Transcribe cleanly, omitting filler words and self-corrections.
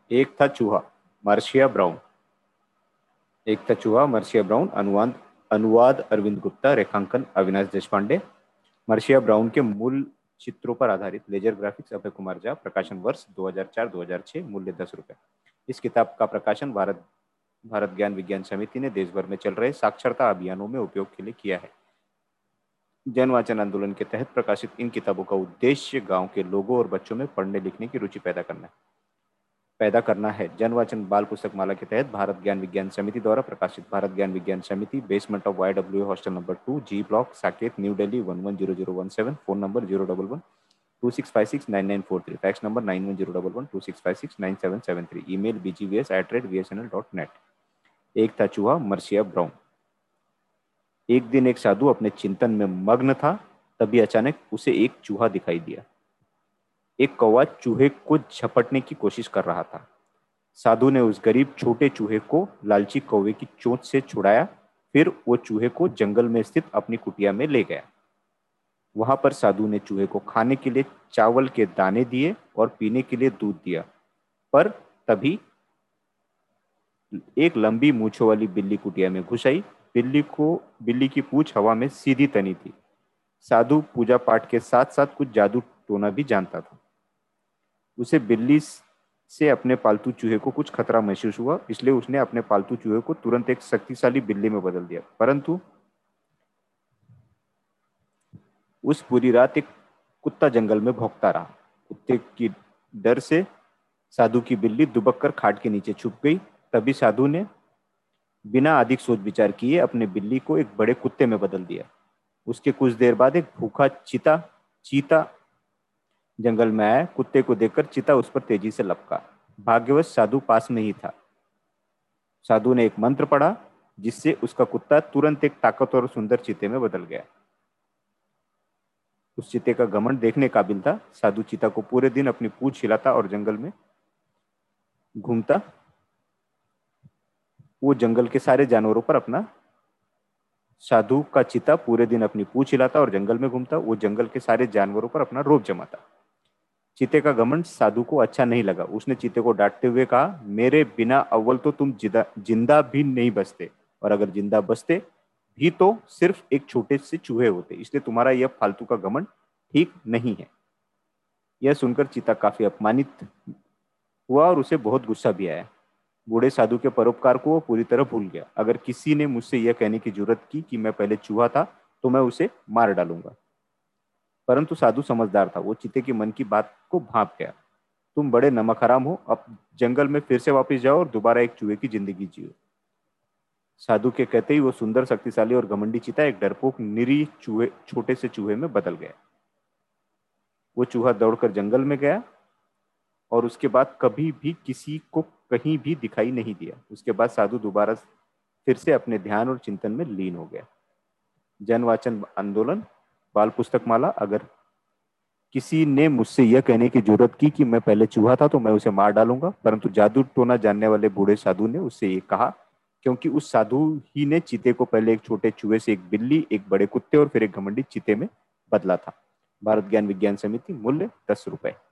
एक था चूहा, मार्शिया ब्राउन। एक था चूहा, मार्शिया ब्राउन। अनुवाद अनुवाद अरविंद गुप्ता, रेखांकन अविनाश देशपांडे। मार्शिया ब्राउन के मूल चित्रों पर आधारित लेजर ग्राफिक्स, अभय कुमार झा। प्रकाशन वर्ष 2004-2006। मूल्य 10 रुपए। इस किताब का प्रकाशन भारत भारत ज्ञान विज्ञान समिति ने देश भर में चल रहे साक्षरता अभियानों में उपयोग के लिए किया है। जन वाचन आंदोलन के तहत प्रकाशित इन किताबों का उद्देश्य गांव के लोगों और बच्चों में पढ़ने लिखने की रुचि पैदा करना है। जन वाचन बाल पुस्तक माला के तहत भारत ज्ञान विज्ञान समिति द्वारा प्रकाशित Bharat Gyan Vigyan Samiti, basement of YWA, hostel number 2, G block, Saket, new Delhi 110017। Phone number 011-2656-9943। Fax number 9101-2656-9773। Email bgvs@vsnl.net। एक था चूहा, मर्सिया ब्राउन। एक दिन एक साधु अपने चिंतन में मग्न था, तभी अचानक उसे एक चूहा दिखाई दिया। एक कौवा चूहे को झपटने की कोशिश कर रहा था। साधु ने उस गरीब छोटे चूहे को लालची कौवे की चोंच से छुड़ाया। फिर वो चूहे को जंगल में स्थित अपनी कुटिया में ले गया। वहां पर साधु ने चूहे को खाने के लिए चावल के दाने दिए और पीने के लिए दूध दिया। पर तभी एक लंबी मूंछों वाली बिल्ली कुटिया में घुस आई। बिल्ली की पूंछ हवा में सीधी तनी थी। साधु पूजा पाठ के साथ साथ कुछ जादू टोना भी जानता था। उसे बिल्ली से अपने पालतू चूहे को कुछ खतरा महसूस हुआ, इसलिए उसने अपने पालतू चूहे को तुरंत एक शक्तिशाली बिल्ली में बदल दिया। परंतु उस पूरी रात एक कुत्ता जंगल में भौंकता रहा। कुत्ते की डर से साधु की बिल्ली दुबक कर खाट के नीचे छुप गई। तभी साधु ने बिना अधिक सोच विचार किए अपने बिल्ली को एक बड़े कुत्ते में बदल दिया। उसके कुछ देर बाद एक भूखा चीता जंगल में आया। कुत्ते को देखकर चीता उस पर तेजी से लपका। भाग्यवश साधु पास में ही था। साधु ने एक मंत्र पढ़ा, जिससे उसका कुत्ता तुरंत एक ताकतवर और सुंदर चीते में बदल गया। उस चीते का घमंड देखने काबिल था। साधु चीता को पूरे दिन अपनी पूंछ हिलाता और जंगल में घूमता। वो जंगल के सारे जानवरों पर अपना साधु का चीता पूरे दिन अपनी पूंछ हिलाता और जंगल में घूमता। वो जंगल के सारे जानवरों पर अपना रोब जमाता। चीते का घमंड साधु को अच्छा नहीं लगा। उसने चीते को डांटते हुए कहा, मेरे बिना अव्वल तो तुम जिंदा भी नहीं बचते, और अगर जिंदा बचते भी तो सिर्फ एक छोटे से चूहे होते, इसलिए तुम्हारा यह फालतू का घमंड ठीक नहीं है। यह सुनकर चीता काफी अपमानित हुआ और उसे बहुत गुस्सा भी आया। बूढ़े साधु के परोपकार को वो पूरी तरह भूल गया। अगर किसी ने मुझसे यह कहने की जरूरत की कि मैं पहले चूहा था, तो मैं उसे मार डालूंगा। परंतु साधु समझदार था। वो चीते के मन की बात को भांप गया। तुम बड़े नमक हराम हो, अब जंगल में फिर से वापस जाओ और दोबारा एक चूहे की जिंदगी जियो। साधु के कहते ही वो सुंदर, शक्तिशाली और घमंडी चीता एक डरपोक निरीह छोटे से चूहे में बदल गया। वो चूहा दौड़कर जंगल में गया और उसके बाद कभी भी किसी को कहीं भी दिखाई नहीं दिया। उसके बाद साधु दोबारा फिर से अपने ध्यान और चिंतन में लीन हो गया। जन वाचन आंदोलन बाल पुस्तक माला। अगर किसी ने मुझसे यह कहने की जरूरत की कि मैं पहले चूहा था, तो मैं उसे मार डालूंगा। परंतु जादू टोना जानने वाले बूढ़े साधु ने उससे ये कहा, क्योंकि उस साधु ही ने चीते को पहले एक छोटे चूहे से एक बिल्ली, एक बड़े कुत्ते और फिर एक घमंडी चीते में बदला था। भारत ज्ञान विज्ञान समिति। मूल्य 10 रुपए।